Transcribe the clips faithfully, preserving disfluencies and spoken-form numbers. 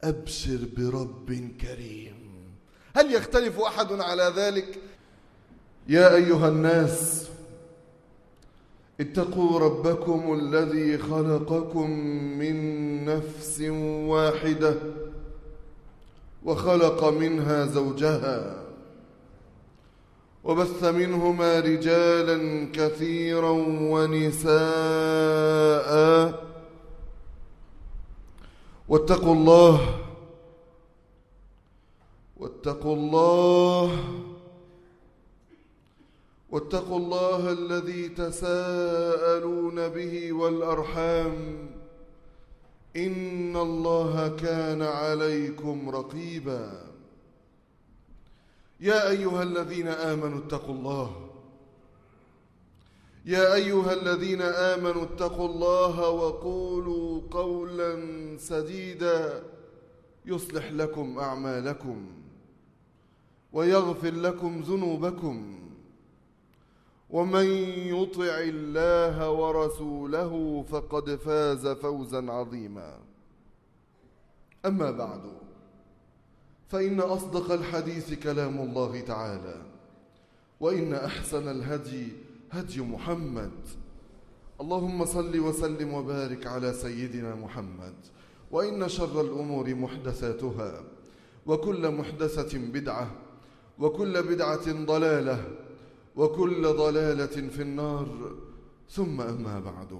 أبشر برب كريم. هل يختلف أحد على ذلك؟ يا أيها الناس اتقوا ربكم الذي خلقكم من نفس واحدة وخلق منها زوجها وبث منهما رجالا كثيرا ونساء واتقوا الله واتقوا الله واتقوا الله الذي تساءلون به والأرحام إن الله كان عليكم رقيبا. يا أيها الذين آمنوا اتقوا الله يا أيها الذين آمنوا اتقوا الله وقولوا قولا سديدا يصلح لكم أعمالكم ويغفر لكم ذنوبكم ومن يطع الله ورسوله فقد فاز فوزا عظيما. أما بعد، فإن أصدق الحديث كلام الله تعالى، وإن أحسن الهدي هدي محمد. اللهم صل وسلم وبارك على سيدنا محمد. وإن شر الأمور محدثاتها، وكل محدثة بدعة، وكل بدعة ضلالة، وكل ضلالة في النار. ثم أما بعد،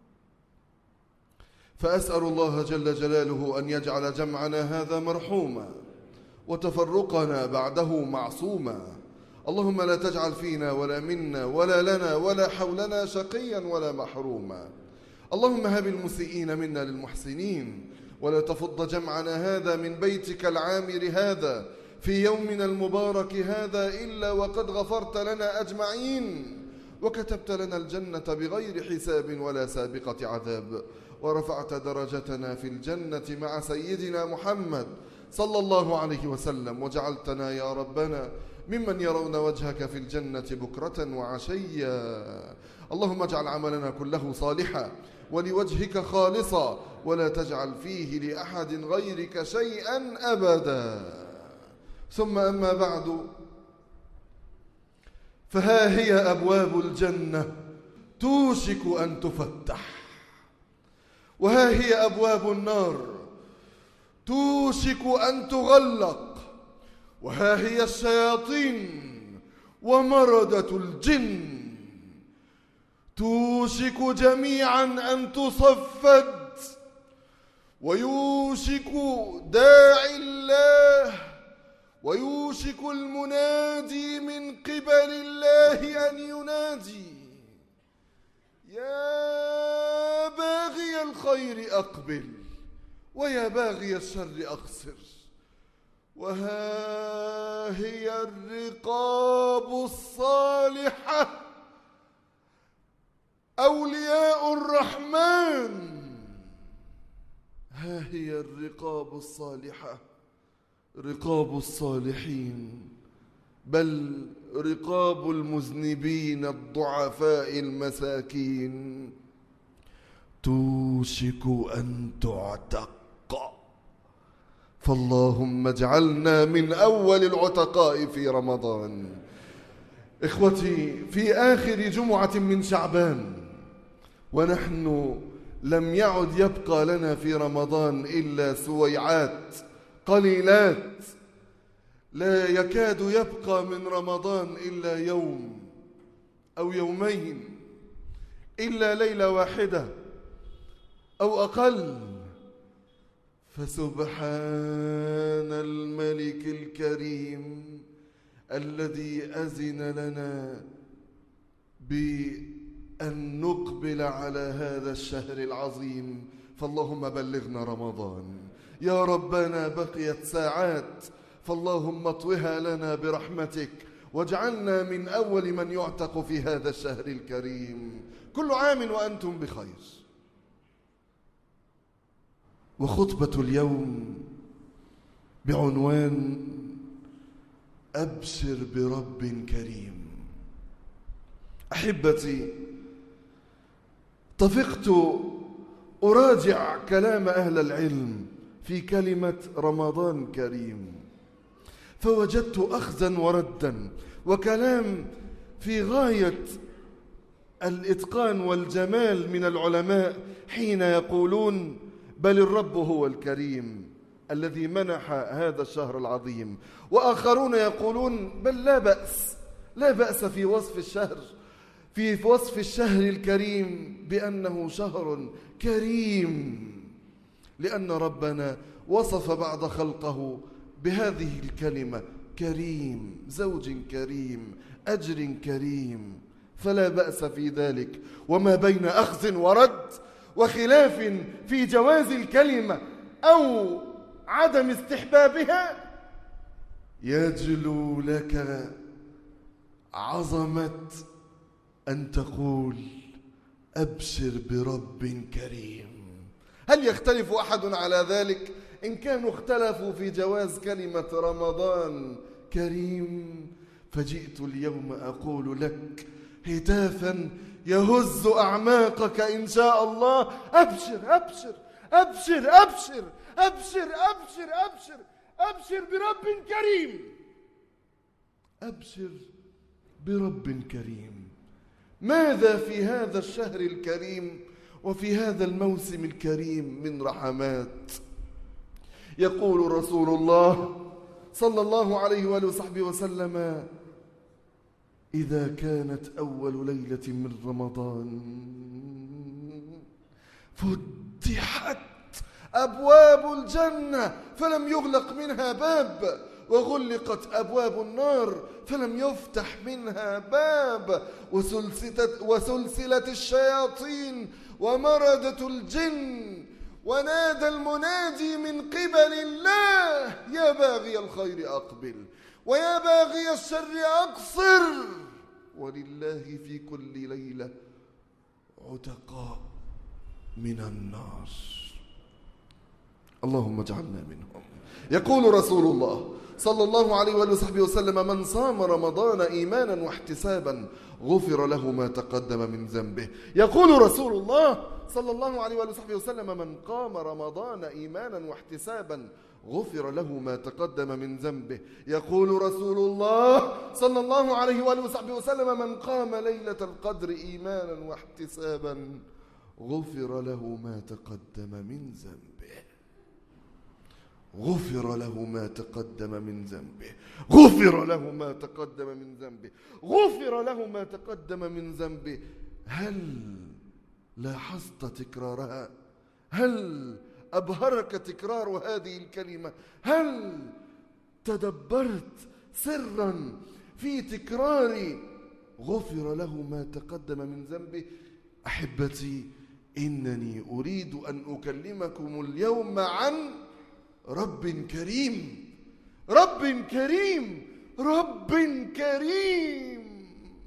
فأسأل الله جل جلاله أن يجعل جمعنا هذا مرحوما وتفرقنا بعده معصوما. اللهم لا تجعل فينا ولا منا ولا لنا ولا حولنا شقيا ولا محروما. اللهم هب المسيئين منا للمحسنين، ولا تفض جمعنا هذا من بيتك العامر هذا في يومنا المبارك هذا إلا وقد غفرت لنا أجمعين، وكتبت لنا الجنة بغير حساب ولا سابقة عذاب، ورفعت درجتنا في الجنة مع سيدنا محمد صلى الله عليه وسلم، وجعلتنا يا ربنا ممن يرون وجهك في الجنة بكرة وعشيا. اللهم اجعل عملنا كله صالحا ولوجهك خالصا، ولا تجعل فيه لأحد غيرك شيئا أبدا. ثم أما بعد، فها هي أبواب الجنة توشك أن تفتح، وها هي أبواب النار توشك أن تغلق، وها هي الشياطين ومردة الجن توشك جميعا أن تصفد، ويوشك داعي الله ويوشك المنادي من قبل الله أن ينادي: يا باغي الخير أقبل، ويا باغي الشر أقصر. وها هي الرقاب الصالحة أولياء الرحمن، ها هي الرقاب الصالحة رقاب الصالحين، بل رقاب المذنبين الضعفاء المساكين توشك أن تعتق. فاللهم اجعلنا من أول العتقاء في رمضان. إخوتي، في آخر جمعة من شعبان، ونحن لم يعد يبقى لنا في رمضان إلا سويعات قليلات، لا يكاد يبقى من رمضان إلا يوم أو يومين، إلا ليلة واحدة أو أقل. فسبحان الملك الكريم الذي أذن لنا بأن نقبل على هذا الشهر العظيم. فاللهم بلغنا رمضان يا ربنا، بقيت ساعات، فاللهم اطوها لنا برحمتك، واجعلنا من أول من يعتق في هذا الشهر الكريم. كل عام وأنتم بخير. وخطبة اليوم بعنوان أبشر برب كريم. أحبتي، طفقت أراجع كلام أهل العلم في كلمة رمضان كريم، فوجدت أخذا وردا وكلام في غاية الإتقان والجمال من العلماء حين يقولون بل الرب هو الكريم الذي منح هذا الشهر العظيم، وآخرون يقولون بل لا بأس لا بأس في وصف الشهر في وصف الشهر الكريم بأنه شهر كريم، لأن ربنا وصف بعض خلقه بهذه الكلمة كريم، زوج كريم، أجر كريم، فلا بأس في ذلك. وما بين أخذ ورد وخلاف في جواز الكلمة أو عدم استحبابها يجلو لك عظمة أن تقول أبشر برب كريم. هل يختلف أحد على ذلك؟ إن كانوا اختلفوا في جواز كلمة رمضان كريم، فجئت اليوم أقول لك هتافا يهز أعماقك إن شاء الله: أبشر أبشر أبشر أبشر أبشر أبشر أبشر أبشر برب كريم، أبشر برب كريم. ماذا في هذا الشهر الكريم وفي هذا الموسم الكريم من رحمات؟ يقول رسول الله صلى الله عليه وآله وصحبه وسلم: إذا كانت أول ليلة من رمضان فتحت أبواب الجنة فلم يغلق منها باب، وغلقت أبواب النار فلم يفتح منها باب، وسلسلة, وسلسلة الشياطين ومردة الجن، ونادى المنادي من قبل الله: يا باغي الخير أقبل ويا باغي الشر أقصر، ولله في كل ليلة عتقاء من النار. اللهم اجعلنا منهم. يقول رسول الله صلى الله عليه وآله وصحبه وسلم: من صام رمضان إيمانا واحتسابا غفر له ما تقدم من ذنبه. يقول رسول الله صلى الله عليه وآله وصحبه وسلم: من قام رمضان إيمانا واحتسابا غفر له ما تقدم من ذنبه. يقول رسول الله صلى الله عليه وآله وصحبه وسلم: من قام ليلة القدر إيمانا واحتسابا غفر له ما تقدم من ذنبه. غفر له ما تقدم من ذنبه غفر له ما تقدم من ذنبه غفر له ما تقدم من ذنبه. هل لاحظت تكرارها؟ هل أبهرك تكرار هذه الكلمة؟ هل تدبرت سرا في تكرار غفر له ما تقدم من ذنبه؟ أحبتي، إنني أريد أن أكلمكم اليوم عن رب كريم رب كريم رب كريم.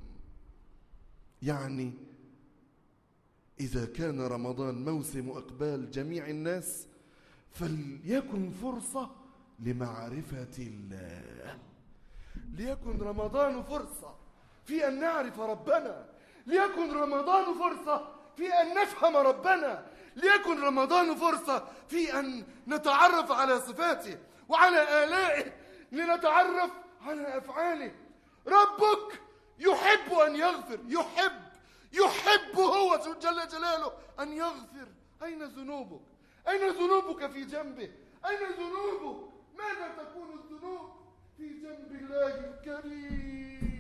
يعني إذا كان رمضان موسم إقبال جميع الناس، فليكن فرصة لمعرفة الله. ليكن رمضان فرصة في أن نعرف ربنا، ليكن رمضان فرصة في أن نفهم ربنا، ليكن رمضان فرصة في أن نتعرف على صفاته وعلى آلائه، لنتعرف على أفعاله. ربك يحب أن يغفر، يحب يحب هو جل جلاله أن يغفر. أين ذنوبك؟ أين ذنوبك في جنبه؟ أين ذنوبك؟ ماذا تكون الذنوب في جنب الله الكريم؟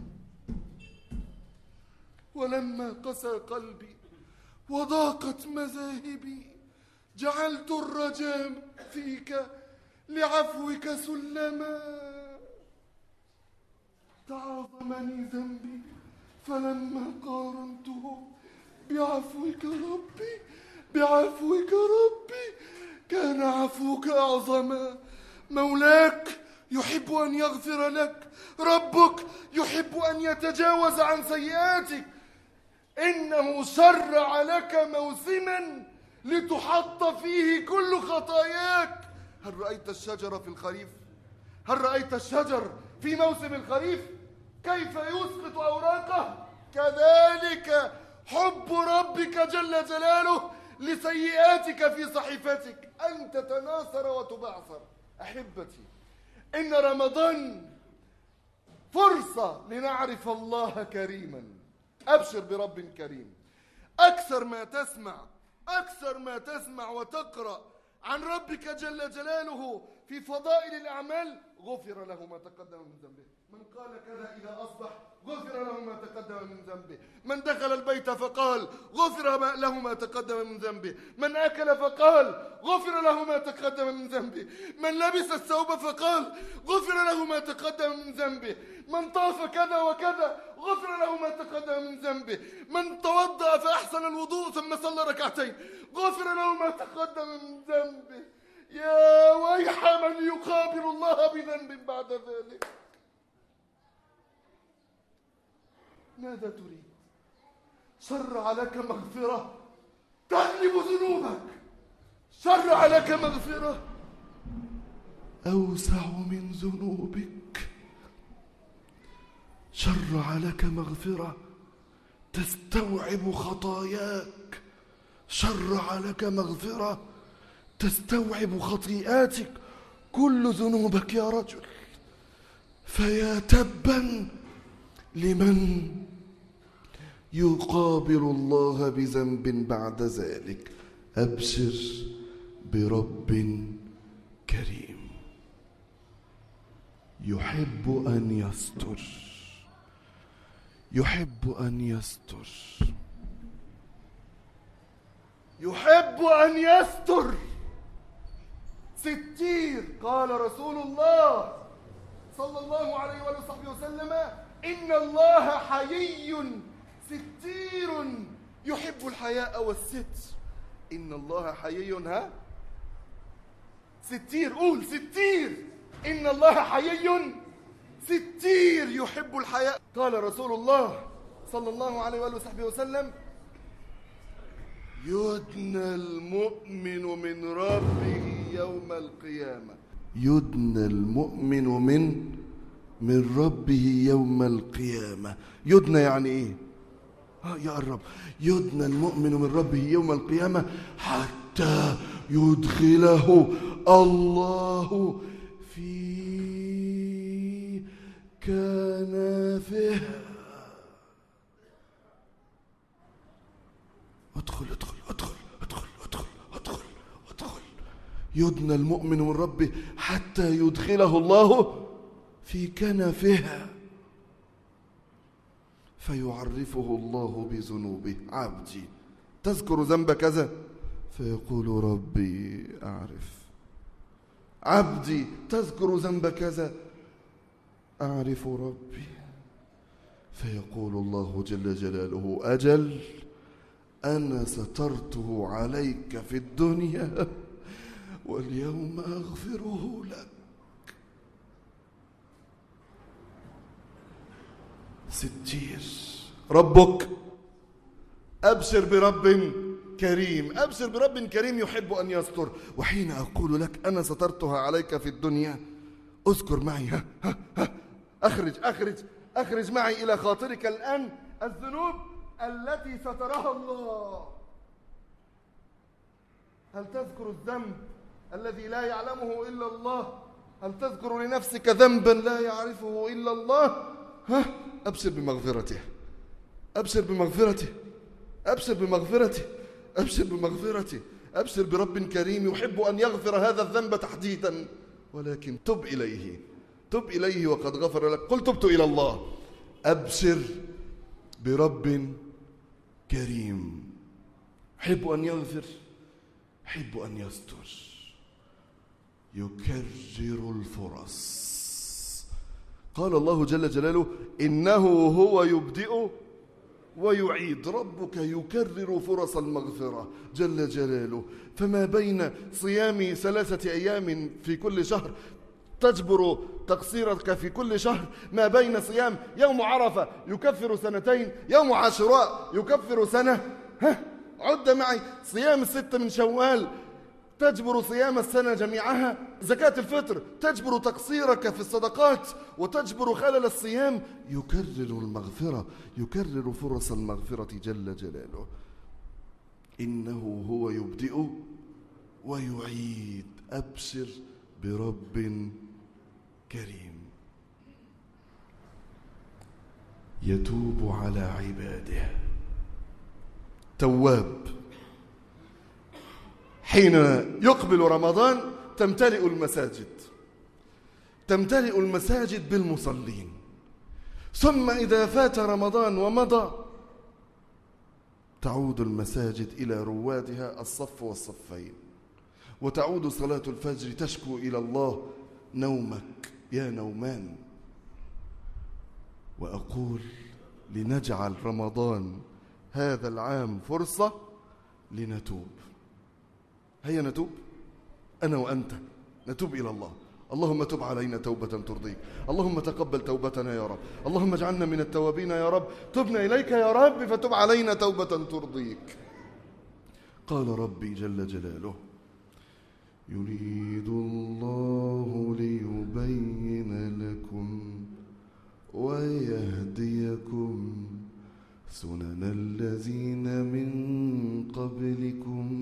ولما قسى قلبي وضاقت مذاهبي جعلت الرجاء فيك لعفوك سلما. تعاظمني ذنبي فلما قارنته بعفوك ربي بعفوك ربي كان عفوك أعظما. مولاك يحب أن يغفر لك، ربك يحب أن يتجاوز عن سيئاتك. إنه شرع لك موسما لتحط فيه كل خطاياك. هل رأيت الشجر في الخريف؟ هل رأيت الشجر في موسم الخريف كيف يسقط أوراقه؟ كذلك حب ربك جل جلاله لسيئاتك في صحيفتك أن تتناثر وتبعثر. أحبتي، إن رمضان فرصة لنعرف الله كريما. أبشر برب كريم. أكثر ما تسمع أكثر ما تسمع وتقرأ عن ربك جل جلاله في فضائل الأعمال: غفر له ما تقدم من ذنبه. من قال كذا إذا أصبح غفر له ما تقدم من ذنبه. من دخل البيت فقال غفر له ما تقدم من ذنبه. من أكل فقال غفر له ما تقدم من ذنبه. من لبس الثوب فقال غفر له ما تقدم من ذنبه. من طاف كذا وكذا غفر له ما تقدم من ذنبه. من توضأ فأحسن الوضوء ثم صلى ركعتين غفر له ما تقدم من ذنبه. يا ويح من يقابل الله بذنب بعد ذلك. ماذا تريد؟ شرع لك مغفرة تغلب ذنوبك، شرع لك مغفرة أوسع من ذنوبك، شرع لك مغفرة تستوعب خطاياك، شرع لك مغفرة تستوعب خطيئاتك، كل ذنوبك يا رجل. فيا تبا لمن يقابل الله بذنب بعد ذلك. أبشر برب كريم يحب أن يستر، يحب أن يستر، يحب أن يستر. ستير. قال رسول الله صلى الله عليه وآله وصحبه وسلم: إن الله حيي ستير يحب الحياء والستر. إن الله حيي ها ستير. قول ستير. إن الله حيي ستير يحب الحياء. قال رسول الله صلى الله عليه وآله وصحبه وسلم: يدنى المؤمن من ربه يوم القيامة. يدنى المؤمن من من ربه يوم القيامة. يدنى يعني ايه؟ ها يا الرب. يدنى المؤمن من ربه يوم القيامة حتى يدخله الله في كنفه. ادخل ادخل ادخل ادخل ادخل ادخل ادخل. يدنى المؤمن من ربه حتى يدخله الله في كنفها فيعرفه الله بذنوبه. عبدي تذكر ذنب كذا فيقول ربي أعرف. عبدي تذكر ذنب كذا أعرف ربي. فيقول الله جل جلاله: أجل أنا سترته عليك في الدنيا واليوم أغفره لك. ستير ربك. أبشر برب كريم. أبشر برب كريم يحب أن يستر. وحين أقول لك أنا سترتها عليك في الدنيا، أذكر معي ها ها ها أخرج أخرج أخرج معي إلى خاطرك الآن الذنوب التي سترها الله. هل تذكر الذنب الذي لا يعلمه إلا الله؟ هل تذكر لنفسك ذنبا لا يعرفه إلا الله؟ ها أبشر بمغفرته، أبشر بمغفرته، أبشر بمغفرته، أبشر بمغفرته، أبشر برب كريم يحب أن يغفر هذا الذنب تحديدا. ولكن تب إليه، تب إليه وقد غفر لك. قل تبت إلى الله. أبشر برب كريم يحب أن يغفر، يحب أن يستر، يكرر الفرص. قال الله جل جلاله: إنه هو يبدئ ويعيد. ربك يكرر فرص المغفرة جل جلاله. فما بين صيام ثلاثة أيام في كل شهر تجبر تقصيرك في كل شهر، ما بين صيام يوم عرفة يكفر سنتين، يوم عاشوراء يكفر سنة. ها عد معي. صيام الست من شوال تجبر صيام السنة جميعها. زكاة الفطر تجبر تقصيرك في الصدقات وتجبر خلل الصيام. يكرر المغفرة، يكرر فرص المغفرة جل جلاله. إنه هو يبدئ ويعيد. أبشر برب كريم يتوب على عباده، تواب. حين يقبل رمضان تمتلئ المساجد تمتلئ المساجد بالمصلين، ثم إذا فات رمضان ومضى تعود المساجد إلى روادها الصف والصفين، وتعود صلاة الفجر تشكو إلى الله نومك يا نومان. وأقول لنجعل رمضان هذا العام فرصة لنتوب. هيا نتوب أنا وأنت، نتوب إلى الله. اللهم تب علينا توبة ترضيك، اللهم تقبل توبتنا يا رب، اللهم اجعلنا من التوابين يا رب، تبنا إليك يا رب فتب علينا توبة ترضيك. قال ربي جل جلاله: يريد الله ليبين لكم ويهديكم سنن الذين من قبلكم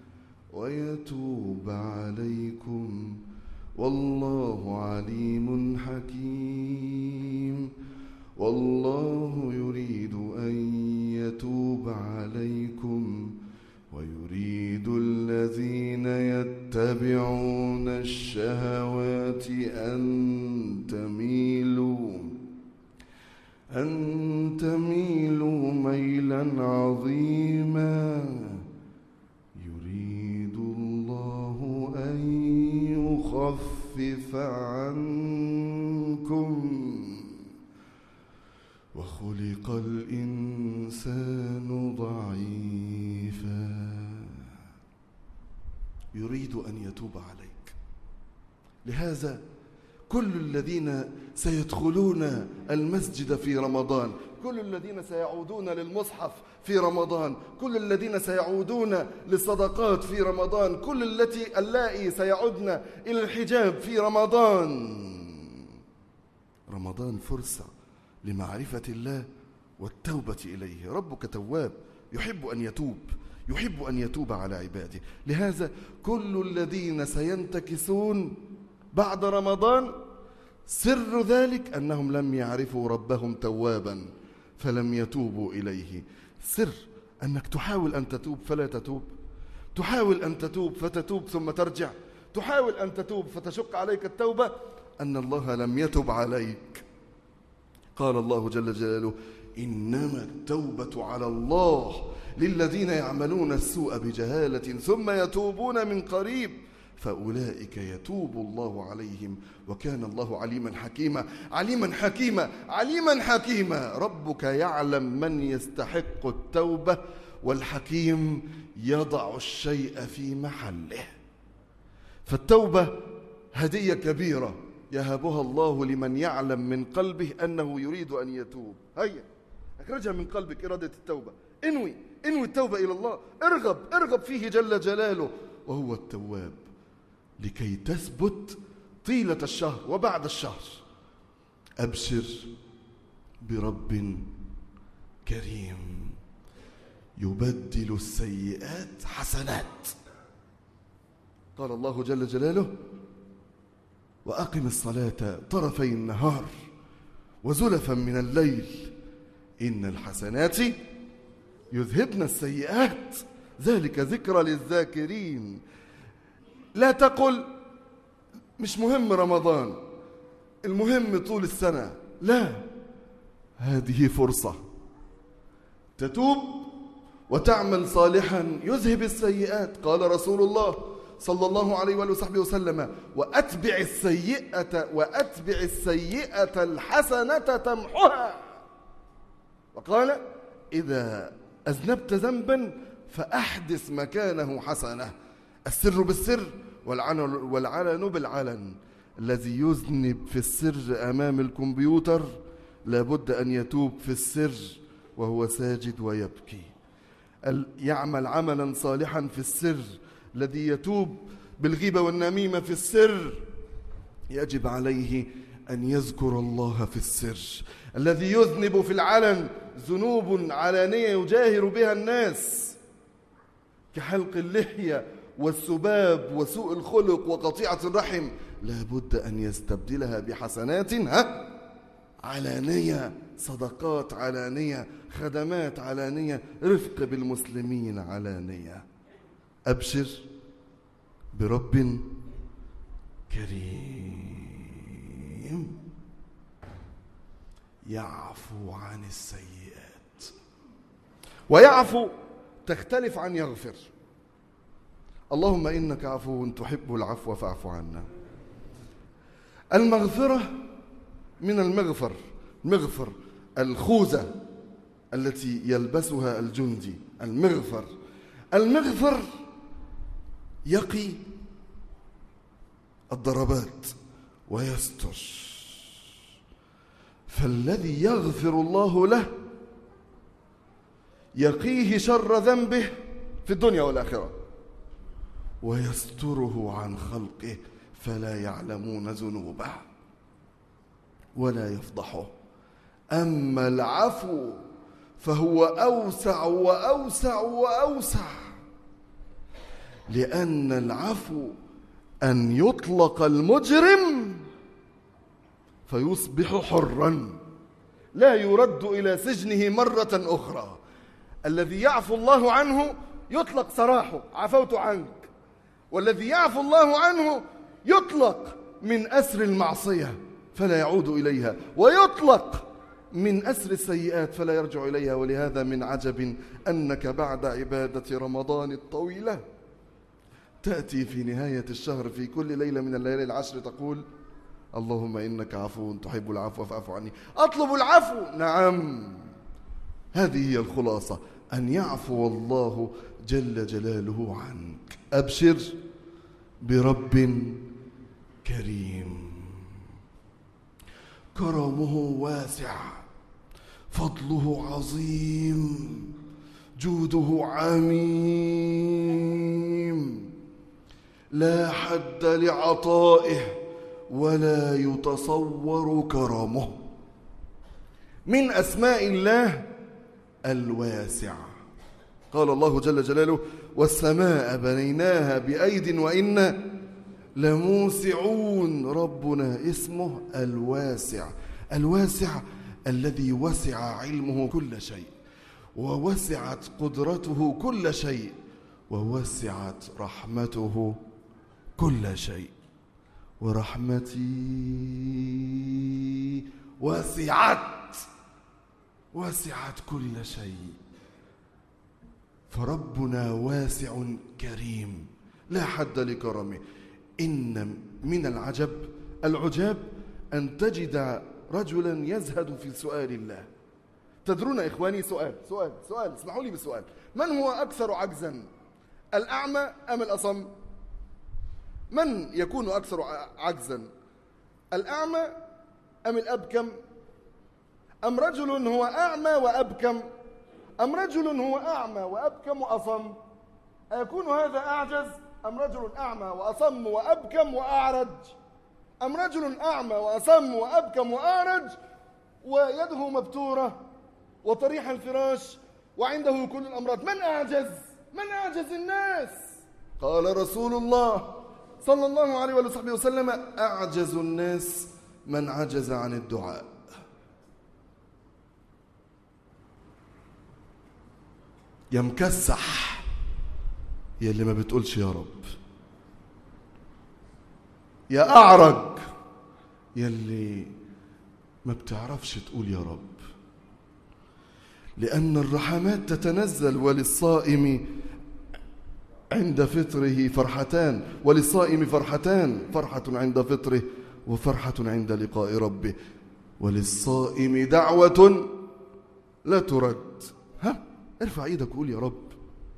ويتوب عليكم والله عليم حكيم. والله يريد أن يتوب عليكم ويريد الذين يتبعون الشهوات أن تميلوا أن تميلوا ميلا عظيما. يريد الله أن يخفف عنكم وخلق الإنسان ضعيفا. يريد أن يتوب عليك. لهذا كل الذين سيدخلون المسجد في رمضان، كل الذين سيعودون للمصحف في رمضان، كل الذين سيعودون للصدقات في رمضان، كل التي اللائي سيعودن إلى الحجاب في رمضان. رمضان فرصة لمعرفة الله والتوبة إليه. ربك تواب يحب أن يتوب، يحب أن يتوب على عباده. لهذا كل الذين سينتكسون بعد رمضان سر ذلك أنهم لم يعرفوا ربهم توابا فلم يتوبوا إليه. سر أنك تحاول أن تتوب فلا تتوب، تحاول أن تتوب فتتوب ثم ترجع، تحاول أن تتوب فتشق عليك التوبة، أن الله لم يتب عليك. قال الله جل جلاله: إنما التوبة على الله للذين يعملون السوء بجهالة ثم يتوبون من قريب فأولئك يتوب الله عليهم وكان الله عليما حكيما. عليما حكيما عليما حكيما. ربك يعلم من يستحق التوبة، والحكيم يضع الشيء في محله. فالتوبة هدية كبيرة يهبها الله لمن يعلم من قلبه أنه يريد أن يتوب. هيا اخرجها من قلبك إرادة التوبة، انوي انوي التوبة إلى الله، ارغب ارغب فيه جل جلاله، وهو التواب، لكي تثبت طيلة الشهر وبعد الشهر. أبشر برب كريم يبدل السيئات حسنات. قال الله جل جلاله: وأقم الصلاة طرفي النهار وزلفا من الليل إن الحسنات يذهبن السيئات ذلك ذكرى للذاكرين. لا تقل مش مهم رمضان، المهم طول السنة. لا، هذه فرصة تتوب وتعمل صالحا يذهب السيئات. قال رسول الله صلى الله عليه وآله وصحبه وسلم: وأتبع السيئة وأتبع السيئة الحسنة تمحها. وقال: إذا أذنبت ذنبا فأحدث مكانه حسنة. السر بالسر والعلن بالعلن. الذي يذنب في السر أمام الكمبيوتر لابد أن يتوب في السر وهو ساجد ويبكي. يعمل عملا صالحا في السر. الذي يتوب بالغيبة والنميمة في السر يجب عليه أن يذكر الله في السر. الذي يذنب في العلن ذنوب علانية يجاهر بها الناس كحلق اللحية والسباب وسوء الخلق وقطيعة الرحم، لا بد أن يستبدلها بحسنات ها علانية، صدقات علانية، خدمات علانية، رفق بالمسلمين علانية. أبشر برب كريم يعفو عن السيئات. ويعفو تختلف عن يغفر. اللهم إنك عفو تحب العفو فاعف عنا. المغفرة من المغفر، مغفر الخوذة التي يلبسها الجندي، المغفر. المغفر يقي الضربات ويستر، فالذي يغفر الله له يقيه شر ذنبه في الدنيا والآخرة ويستره عن خلقه فلا يعلمون ذنوبه ولا يفضحه. أما العفو فهو أوسع وأوسع وأوسع، لأن العفو أن يطلق المجرم فيصبح حرا لا يرد إلى سجنه مرة أخرى. الذي يعفو الله عنه يطلق سراحه، عفوت عنك. والذي يعفو الله عنه يطلق من أسر المعصية فلا يعود إليها، ويطلق من أسر السيئات فلا يرجع إليها. ولهذا من عجب أنك بعد عبادة رمضان الطويلة تأتي في نهاية الشهر في كل ليلة من الليالي العشر تقول اللهم إنك عفو تحب العفو فاعف عني. أطلب العفو، نعم، هذه هي الخلاصة، أن يعفو الله جل جلاله عنك. أبشر برب كريم كرمه واسع، فضله عظيم، جوده عميم، لا حد لعطائه ولا يتصور كرمه. من أسماء الله الواسع. قال الله جل جلاله والسماء بنيناها بأيد وإنا لموسعون. ربنا اسمه الواسع، الواسع الذي وسع علمه كل شيء، ووسعت قدرته كل شيء، ووسعت رحمته كل شيء. ورحمتي وسعت وسعت كل شيء. فربنا واسع كريم لا حد لكرمه. إن من العجب العجاب أن تجد رجلا يزهد في سؤال الله. تدرون إخواني، سؤال سؤال سؤال اسمحوا لي بالسؤال، من هو أكثر عجزا، الأعمى أم الأصم؟ من يكون أكثر عجزا، الأعمى أم الأبكم؟ أم رجل هو أعمى وأبكم؟ أم رجل هو أعمى وأبكم وأصم؟ أيكون هذا أعجز؟ أم رجل أعمى وأصم وأبكم وأعرج؟ أم رجل أعمى وأصم وأبكم وأعرج ويده مبتورة وطريح الفراش وعنده كل الأمراض؟ من أعجز؟ من أعجز الناس؟ قال رسول الله صلى الله عليه وصحبه وسلم أعجز الناس من عجز عن الدعاء. يا مكسح يا اللي ما بتقولش يا رب، يا أعرج يا اللي ما بتعرفش تقول يا رب. لأن الرحمات تتنزل وللصائم عند فطره فرحتان، وللصائم فرحتان، فرحة عند فطره وفرحة عند لقاء ربه. وللصائم دعوة لا ترد. ها، ارفع ايدك وقول يا رب،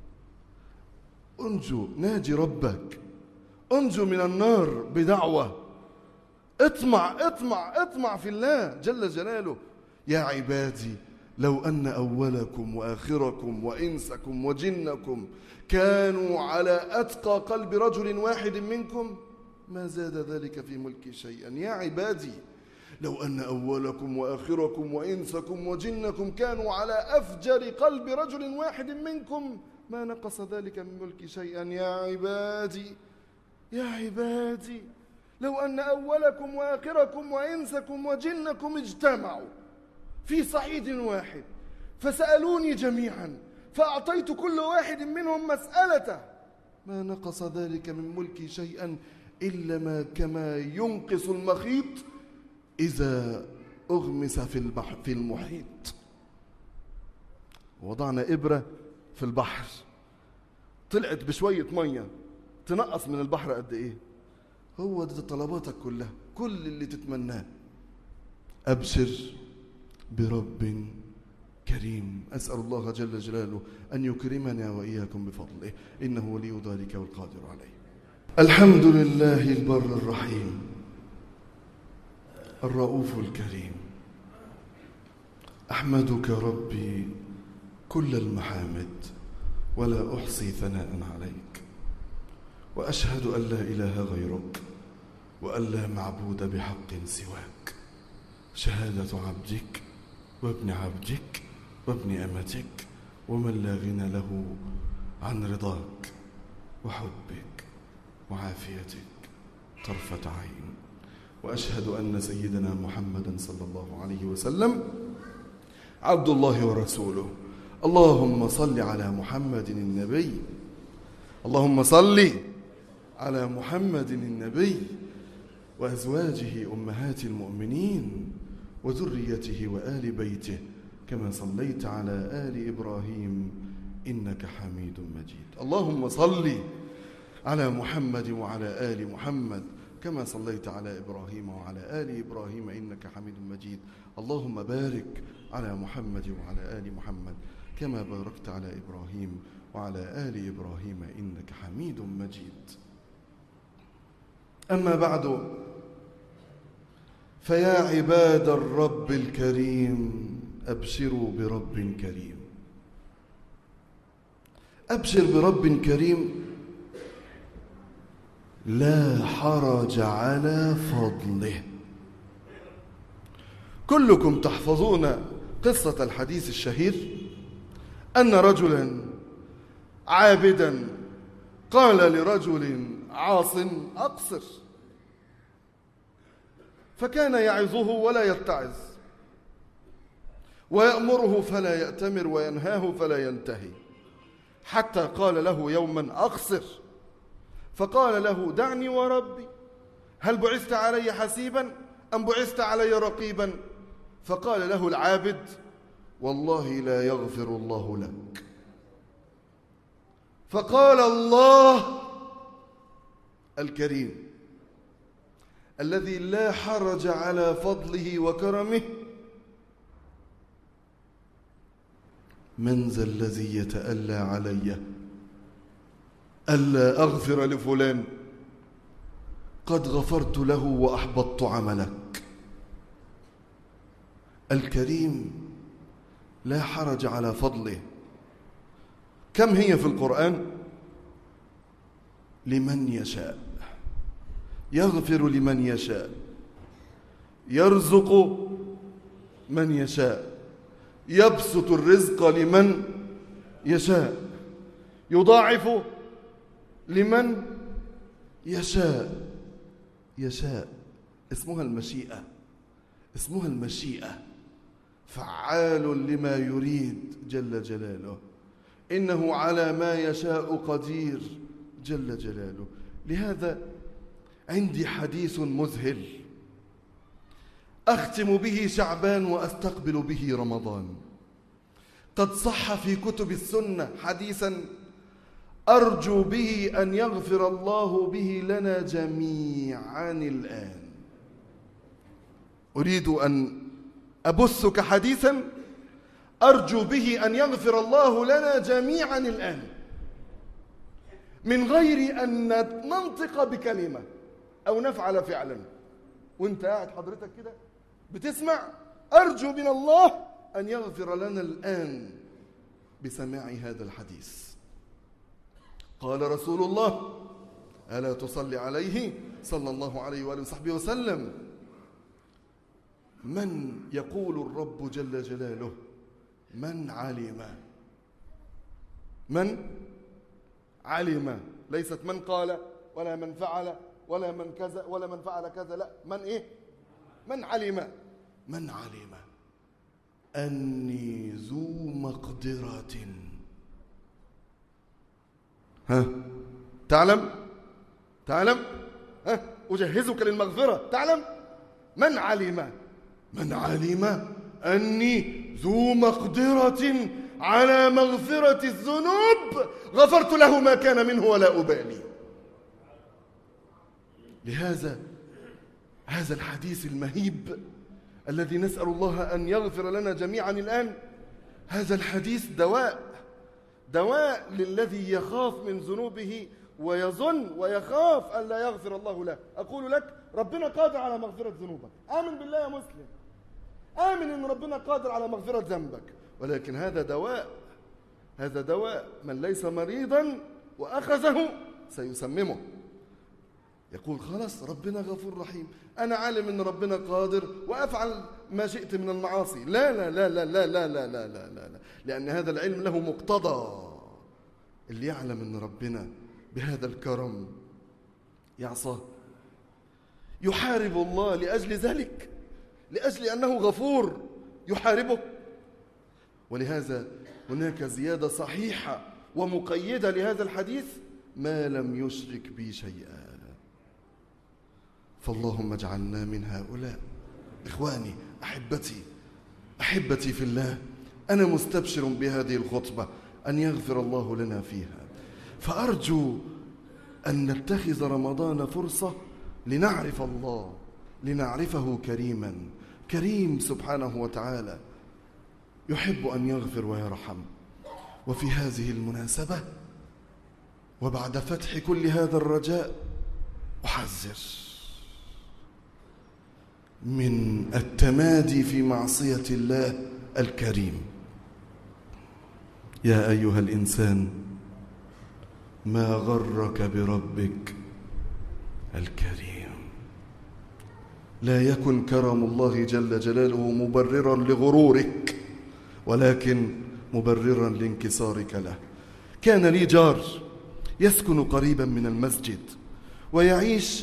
انجو، ناجي ربك، انجو من النار بدعوة. اطمع اطمع اطمع في الله جل جلاله. يا عبادي لو أن أولكم وآخركم وإنسكم وجنكم كانوا على أتقى قلب رجل واحد منكم ما زاد ذلك في ملكي شيئا. يا عبادي لو أن أولكم وآخركم وإنسكم وجنكم كانوا على أفجر قلب رجل واحد منكم ما نقص ذلك من ملكي شيئا. يا عبادي يا عبادي لو أن أولكم وآخركم وإنسكم وجنكم اجتمعوا في صعيد واحد فسألوني جميعا فأعطيت كل واحد منهم مسألته ما نقص ذلك من ملكي شيئا إلا ما كما ينقص المخيط إذا أغمس في البحر في المحيط. وضعنا إبرة في البحر طلعت بشوية مية تنقص من البحر قد إيه؟ هو ده طلباتك كلها، كل اللي تتمناه. أبشر برب كريم. أسأل الله جل جلاله أن يكرمنا وإياكم بفضله إنه ولي ذلك والقادر عليه. الحمد لله البر الرحيم الرؤوف الكريم. أحمدك ربي كل المحامد ولا أحصي ثناء عليك، وأشهد أن لا إله غيرك وأن لا معبود بحق سواك، شهادة عبدك وابن عبدك وابن أمتك ومن لا غنى له عن رضاك وحبك وعافيتك طرفة عين. وأشهد أن سيدنا محمدا صلى الله عليه وسلم عبد الله ورسوله. اللهم صل على محمد النبي، اللهم صل على محمد النبي وأزواجه أمهات المؤمنين وذريته وآل بيته كما صليت على آل إبراهيم إنك حميد مجيد. اللهم صل على محمد وعلى آل محمد كما صليت على إبراهيم وعلى آل إبراهيم إنك حميد مجيد. اللهم بارك على محمد وعلى آل محمد كما باركت على إبراهيم وعلى آل إبراهيم إنك حميد مجيد. أما بعد، فيا عباد الرب الكريم أبشروا برب كريم. أبشر برب كريم لا حرج على فضله. كلكم تحفظون قصة الحديث الشهير أن رجلا عابدا قال لرجل عاص أقصر، فكان يعظه ولا يتعظ، ويأمره فلا يأتمر، وينهاه فلا ينتهي، حتى قال له يوما أقصر، فقال له دعني وربي، هل بعثت علي حسيبا أم بعثت علي رقيبا؟ فقال له العابد والله لا يغفر الله لك. فقال الله الكريم الذي لا حرج على فضله وكرمه من ذا الذي يتألى علي ألا أغفر لفلان؟ قد غفرت له وأحبطت عملك. الكريم لا حرج على فضله. كم هي في القرآن؟ لمن يشاء، يغفر لمن يشاء، يرزق من يشاء، يبسط الرزق لمن يشاء، يضاعف لمن يشاء. يشاء اسمها المشيئة، اسمها المشيئة، فعال لما يريد جل جلاله، إنه على ما يشاء قدير جل جلاله. لهذا عندي حديث مذهل أختم به شعبان وأستقبل به رمضان. قد صح في كتب السنة حديثا أرجو به أن يغفر الله به لنا جميعا الآن. أريد أن أبثك حديثا أرجو به أن يغفر الله لنا جميعا الآن من غير أن ننطق بكلمة أو نفعل فعلا. وانت قاعد حضرتك كده بتسمع، أرجو من الله أن يغفر لنا الآن بسماع هذا الحديث. قال رسول الله ألا تصلي عليه صلى الله عليه وآله وصحبه وسلم من يقول الرب جل جلاله من علم من علم، ليست من قال ولا من فعل ولا من كذا ولا من فعل كذا، لا، من إيه؟ من علم. من علم أني ذو مقدرة. ها تعلم تعلم ها أجهزك للمغفرة، تعلم. من علم من علم أني ذو مقدرة على مغفرة الذنوب غفرت له ما كان منه ولا أبالي. لهذا هذا الحديث المهيب الذي نسأل الله أن يغفر لنا جميعا الآن، هذا الحديث دواء دواء للذي يخاف من ذنوبه ويظن ويخاف أن لا يغفر الله له. أقول لك ربنا قادر على مغفرة ذنوبك، آمن بالله يا مسلم، آمن أن ربنا قادر على مغفرة ذنبك، ولكن هذا دواء هذا دواء من ليس مريضا وأخذه سيسممه. يقول خلاص ربنا غفور رحيم، أنا عالم أن ربنا قادر وأفعل ما شئت من المعاصي. لا لا لا لا لا لا لا لا لا لا لا، لأن هذا العلم له مقتضى. اللي يعلم أن ربنا بهذا الكرم يعصاه، يحارب الله لأجل ذلك، لأجل أنه غفور يحاربه. ولهذا هناك زيادة صحيحة ومقيدة لهذا الحديث: ما لم يشرك بي شيئا. فاللهم اجعلنا من هؤلاء. إخواني أحبتي أحبتي في الله، أنا مستبشر بهذه الخطبة أن يغفر الله لنا فيها، فأرجو أن نتخذ رمضان فرصة لنعرف الله، لنعرفه كريما كريم سبحانه وتعالى، يحب أن يغفر ويرحم. وفي هذه المناسبة وبعد فتح كل هذا الرجاء أحذر من التمادي في معصية الله الكريم. يا أيها الإنسان ما غرك بربك الكريم. لا يكن كرم الله جل جلاله مبررا لغرورك، ولكن مبررا لانكسارك له. كان لي جار يسكن قريبا من المسجد ويعيش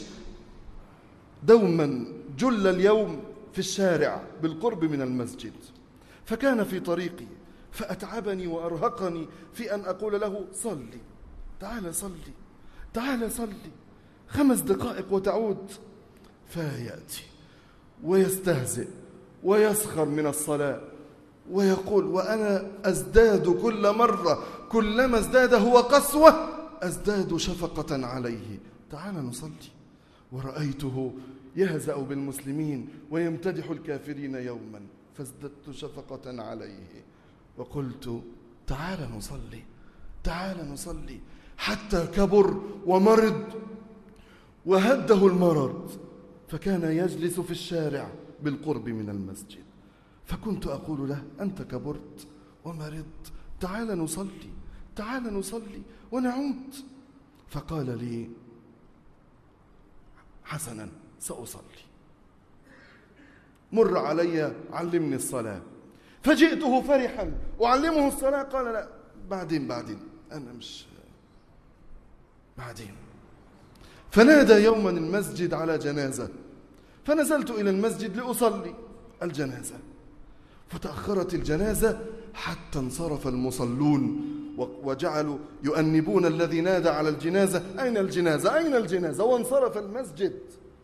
دوما جل اليوم في الشارع بالقرب من المسجد، فكان في طريقي فأتعبني وأرهقني في أن أقول له صلي، تعال صلي، تعال صلي، خمس دقائق وتعود. فيأتي ويستهزئ ويسخر من الصلاة ويقول، وأنا أزداد كل مرة كلما ازداد هو قسوة أزداد شفقة عليه، تعال نصلي. ورأيته يهزأ بالمسلمين ويمتدح الكافرين يوما، فازددت شفقة عليه وقلت تعال نصلي، تعال نصلي، حتى كبر ومرض وهده المرض، فكان يجلس في الشارع بالقرب من المسجد. فكنت أقول له أنت كبرت ومرضت، تعال نصلي، تعال نصلي ونعود. فقال لي حسنا سأصلي، مر علي علمني الصلاة. فجئته فرحا أعلمه الصلاة، قال لا بعدين بعدين أنا مش بعدين. فنادى يوما المسجد على جنازة، فنزلت إلى المسجد لأصلي الجنازة، فتأخرت الجنازة حتى انصرف المصلون وجعلوا يؤنبون الذي نادى على الجنازة أين الجنازة أين الجنازة، وانصرف المسجد.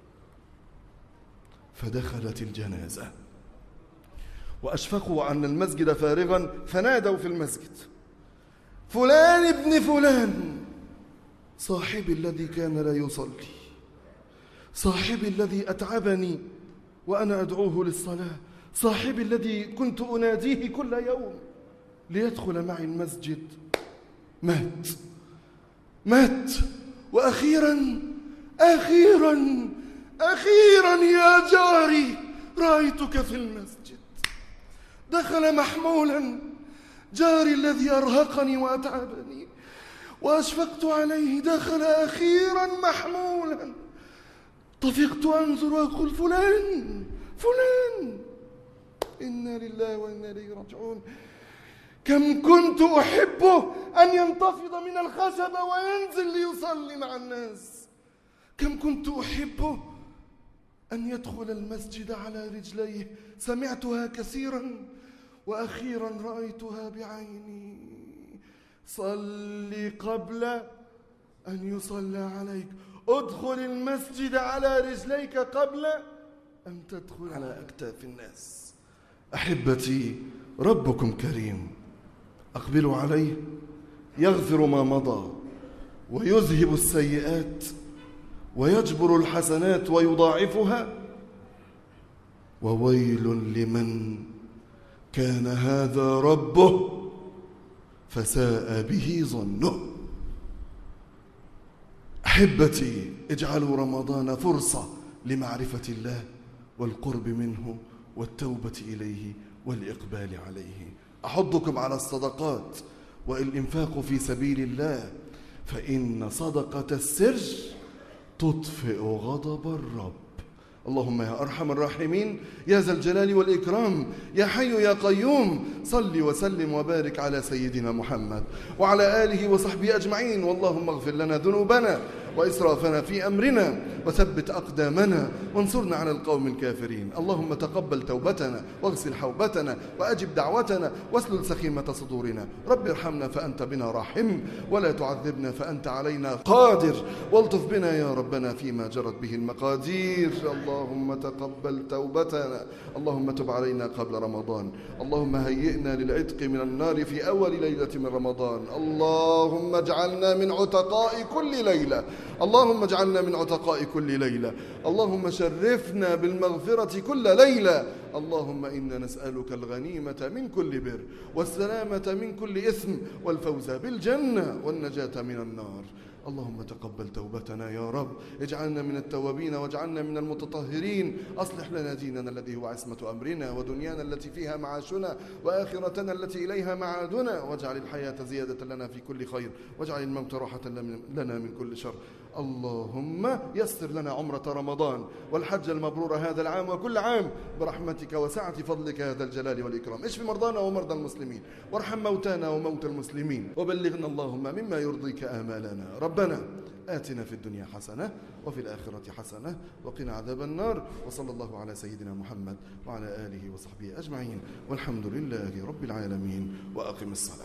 فدخلت الجنازة وأشفقوا أن المسجد فارغا، فنادوا في المسجد فلان ابن فلان، صاحبي الذي كان لا يصلي، صاحبي الذي أتعبني وأنا أدعوه للصلاة، صاحبي الذي كنت أناديه كل يوم ليدخل معي المسجد، مات مات. وأخيرا أخيرا أخيرا يا جاري رأيتك في المسجد، دخل محمولا، جاري الذي أرهقني وأتعبني وأشفقت عليه دخل أخيرا محمولا. طفقت أنظر وأقول فلان فلان، إنا لله وإنا إليه راجعون. كم كنت أحبه أن ينتفض من الخشبة وينزل ليصلي مع الناس. كم كنت أحبه أن يدخل المسجد على رجليه. سمعتها كثيرا وأخيرا رأيتها بعيني. صل قبل أن يصلى عليك. ادخل المسجد على رجليك قبل أن تدخل على أكتاف الناس. أحبتي، ربكم كريم، أقبلوا عليه يغفر ما مضى ويذهب السيئات ويجبر الحسنات ويضاعفها. وويل لمن كان هذا ربه فساء به ظنه. أحبتي، اجعلوا رمضان فرصة لمعرفة الله والقرب منه والتوبة إليه والإقبال عليه. أحضكم على الصدقات والإنفاق في سبيل الله، فإن صدقة السر تطفئ غضب الرب. اللهم يا أرحم الراحمين، يا ذا الجلال والإكرام، يا حي يا قيوم، صل وسلم وبارك على سيدنا محمد وعلى آله وصحبه أجمعين. واللهم اغفر لنا ذنوبنا وإسرافنا في أمرنا وثبت أقدامنا وانصرنا على القوم الكافرين. اللهم تقبل توبتنا واغسل حوبتنا وأجب دعوتنا واسلل سخيمة صدورنا. رب ارحمنا فأنت بنا راحم، ولا تعذبنا فأنت علينا قادر، والطف بنا يا ربنا فيما جرت به المقادير. اللهم تقبل توبتنا. اللهم تب علينا قبل رمضان. اللهم هيئنا للعتق من النار في أول ليلة من رمضان. اللهم اجعلنا من عتقاء كل ليلة. اللهم اجعلنا من عتقاء كل ليلة. اللهم شرفنا بالمغفرة كل ليلة. اللهم إنا نسألك الغنيمة من كل بر والسلامة من كل إثم والفوز بالجنة والنجاة من النار. اللهم تقبل توبتنا يا رب. اجعلنا من التوابين واجعلنا من المتطهرين. أصلح لنا ديننا الذي هو عصمة أمرنا، ودنيانا التي فيها معاشنا، وآخرتنا التي إليها معادنا. واجعل الحياة زيادة لنا في كل خير، واجعل الموت راحة لنا من كل شر. اللهم يسر لنا عمرة رمضان والحج المبرور هذا العام وكل عام برحمتك وسعة فضلك يا ذا الجلال والإكرام. اشف مرضانا ومرضى المسلمين، وارحم موتانا وموتى المسلمين، وبلغنا اللهم مما يرضيك آمالنا. ربنا آتنا في الدنيا حسنة وفي الآخرة حسنة وقنا عذاب النار. وصلى الله على سيدنا محمد وعلى آله وصحبه أجمعين، والحمد لله رب العالمين. وأقم الصلاة.